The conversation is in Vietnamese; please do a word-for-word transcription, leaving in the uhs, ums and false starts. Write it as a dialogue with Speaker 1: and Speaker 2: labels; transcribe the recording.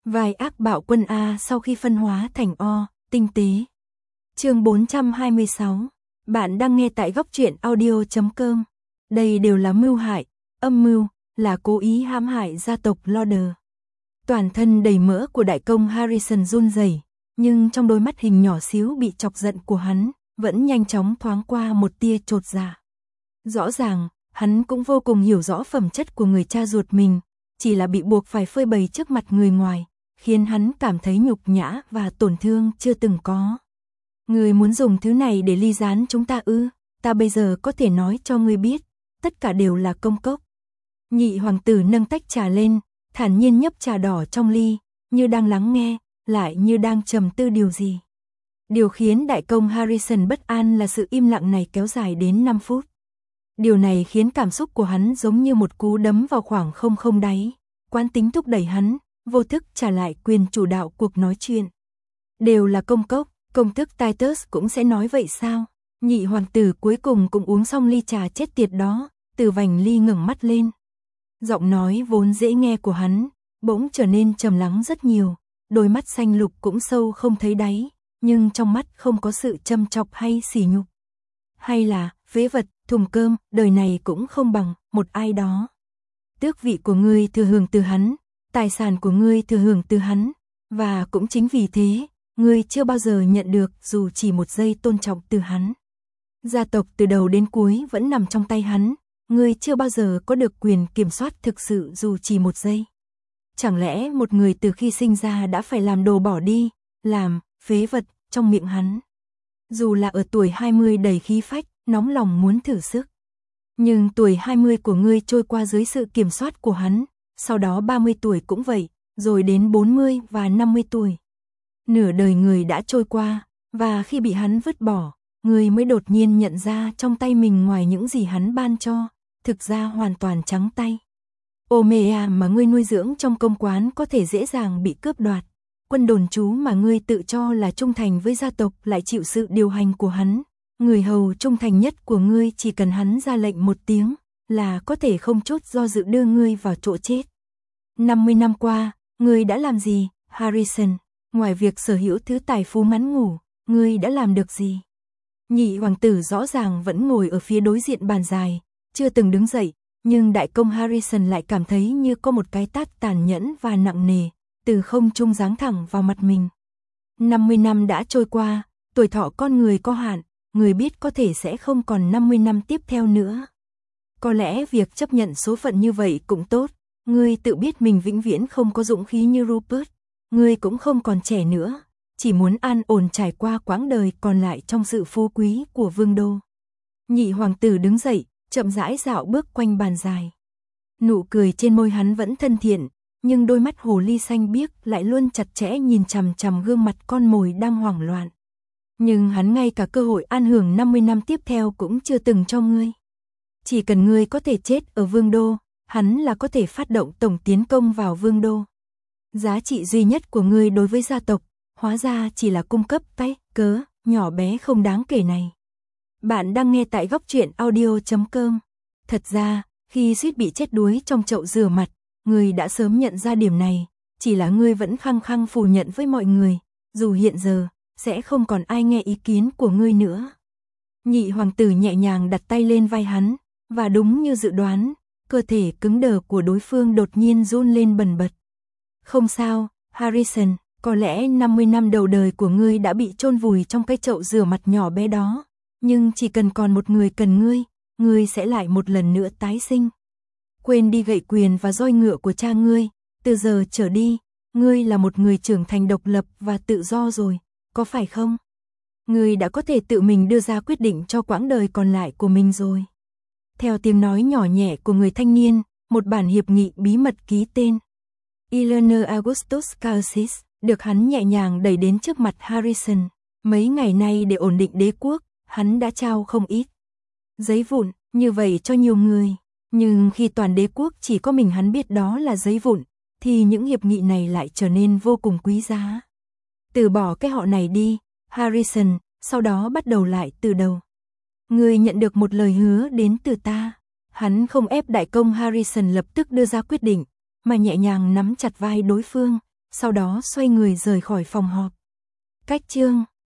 Speaker 1: Vai ác bạo quân A sau khi phân hóa thành O, tinh tế. Chương bốn trăm hai mươi sáu. Bạn đang nghe tại góc truyện audio chấm com. Đây đều là mưu hại, âm mưu, là cố ý hãm hại gia tộc Lauder. Toàn thân đầy mỡ của đại công Harrison run rẩy, nhưng trong đôi mắt hình nhỏ xíu bị chọc giận của hắn, vẫn nhanh chóng thoáng qua một tia chột dạ. Rõ ràng, hắn cũng vô cùng hiểu rõ phẩm chất của người cha ruột mình, chỉ là bị buộc phải phơi bày trước mặt người ngoài, khiến hắn cảm thấy nhục nhã và tổn thương chưa từng có. Ngươi muốn dùng thứ này để ly gián chúng ta ư? Ta bây giờ có thể nói cho ngươi biết, tất cả đều là công cốc. Nhị hoàng tử nâng tách trà lên, thản nhiên nhấp trà đỏ trong ly, như đang lắng nghe, lại như đang trầm tư điều gì. Điều khiến đại công Harrison bất an là sự im lặng này kéo dài đến năm phút. Điều này khiến cảm xúc của hắn giống như một cú đấm vào khoảng không không đáy. Quán tính thúc đẩy hắn, vô thức trả lại quyền chủ đạo cuộc nói chuyện. Đều là công cốc, công tước Titus cũng sẽ nói vậy sao? Nhị hoàng tử cuối cùng cũng uống xong ly trà chết tiệt đó, từ vành ly ngẩng mắt lên. Giọng nói vốn dễ nghe của hắn, bỗng trở nên trầm lắng rất nhiều, đôi mắt xanh lục cũng sâu không thấy đáy, nhưng trong mắt không có sự châm chọc hay sỉ nhục. Hay là, phế vật, thùng cơm, đời này cũng không bằng một ai đó. Tước vị của ngươi thừa hưởng từ hắn, tài sản của ngươi thừa hưởng từ hắn, và cũng chính vì thế, ngươi chưa bao giờ nhận được dù chỉ một giây tôn trọng từ hắn. Gia tộc từ đầu đến cuối vẫn nằm trong tay hắn, ngươi chưa bao giờ có được quyền kiểm soát thực sự dù chỉ một giây. Chẳng lẽ một người từ khi sinh ra đã phải làm đồ bỏ đi, làm phế vật trong miệng hắn? Dù là ở tuổi hai mươi đầy khí phách, nóng lòng muốn thử sức. Nhưng tuổi hai mươi của ngươi trôi qua dưới sự kiểm soát của hắn, sau đó ba mươi tuổi cũng vậy, rồi đến bốn mươi và năm mươi tuổi. Nửa đời người đã trôi qua, và khi bị hắn vứt bỏ, ngươi mới đột nhiên nhận ra trong tay mình ngoài những gì hắn ban cho, thực ra hoàn toàn trắng tay. Omea mà ngươi nuôi dưỡng trong công quán có thể dễ dàng bị cướp đoạt. Quân đồn trú mà ngươi tự cho là trung thành với gia tộc lại chịu sự điều hành của hắn. Người hầu trung thành nhất của ngươi chỉ cần hắn ra lệnh một tiếng là có thể không chút do dự đưa ngươi vào chỗ chết. năm mươi năm qua, ngươi đã làm gì, Harrison? Ngoài việc sở hữu thứ tài phú ngắn ngủ, ngươi đã làm được gì? Nhị hoàng tử rõ ràng vẫn ngồi ở phía đối diện bàn dài, chưa từng đứng dậy, nhưng đại công Harrison lại cảm thấy như có một cái tát tàn nhẫn và nặng nề, từ không trung giáng thẳng vào mặt mình. năm mươi năm đã trôi qua, tuổi thọ con người có hạn, người biết có thể sẽ không còn năm mươi năm tiếp theo nữa. Có lẽ việc chấp nhận số phận như vậy cũng tốt, ngươi tự biết mình vĩnh viễn không có dũng khí như Rupert, ngươi cũng không còn trẻ nữa, chỉ muốn an ổn trải qua quãng đời còn lại trong sự phú quý của vương đô. Nhị hoàng tử đứng dậy, chậm rãi dạo bước quanh bàn dài. Nụ cười trên môi hắn vẫn thân thiện, nhưng đôi mắt hồ ly xanh biếc lại luôn chặt chẽ nhìn chằm chằm gương mặt con mồi đang hoảng loạn. Nhưng hắn ngay cả cơ hội an hưởng năm mươi năm tiếp theo cũng chưa từng cho ngươi. Chỉ cần ngươi có thể chết ở vương đô, hắn là có thể phát động tổng tiến công vào vương đô. Giá trị duy nhất của ngươi đối với gia tộc, hóa ra chỉ là cung cấp tay, cớ, nhỏ bé không đáng kể này. Bạn đang nghe tại góc truyện audio chấm com. Thật ra, khi suýt bị chết đuối trong chậu rửa mặt, ngươi đã sớm nhận ra điểm này, chỉ là ngươi vẫn khăng khăng phủ nhận với mọi người, dù hiện giờ sẽ không còn ai nghe ý kiến của ngươi nữa. Nhị hoàng tử nhẹ nhàng đặt tay lên vai hắn, và đúng như dự đoán, cơ thể cứng đờ của đối phương đột nhiên run lên bần bật. Không sao, Harrison, có lẽ năm mươi năm đầu đời của ngươi đã bị chôn vùi trong cái chậu rửa mặt nhỏ bé đó, nhưng chỉ cần còn một người cần ngươi, ngươi sẽ lại một lần nữa tái sinh. Quên đi gậy quyền và roi ngựa của cha ngươi, từ giờ trở đi, ngươi là một người trưởng thành độc lập và tự do rồi, có phải không? Ngươi đã có thể tự mình đưa ra quyết định cho quãng đời còn lại của mình rồi. Theo tiếng nói nhỏ nhẹ của người thanh niên, một bản hiệp nghị bí mật ký tên Eleanor Augustus Calcis được hắn nhẹ nhàng đẩy đến trước mặt Harrison. Mấy ngày nay để ổn định đế quốc, hắn đã trao không ít giấy vụn như vậy cho nhiều người. Nhưng khi toàn đế quốc chỉ có mình hắn biết đó là giấy vụn, thì những hiệp nghị này lại trở nên vô cùng quý giá. Từ bỏ cái họ này đi, Harrison, sau đó bắt đầu lại từ đầu. Ngươi nhận được một lời hứa đến từ ta. Hắn không ép đại công Harrison lập tức đưa ra quyết định, mà nhẹ nhàng nắm chặt vai đối phương, sau đó xoay người rời khỏi phòng họp. Cách chương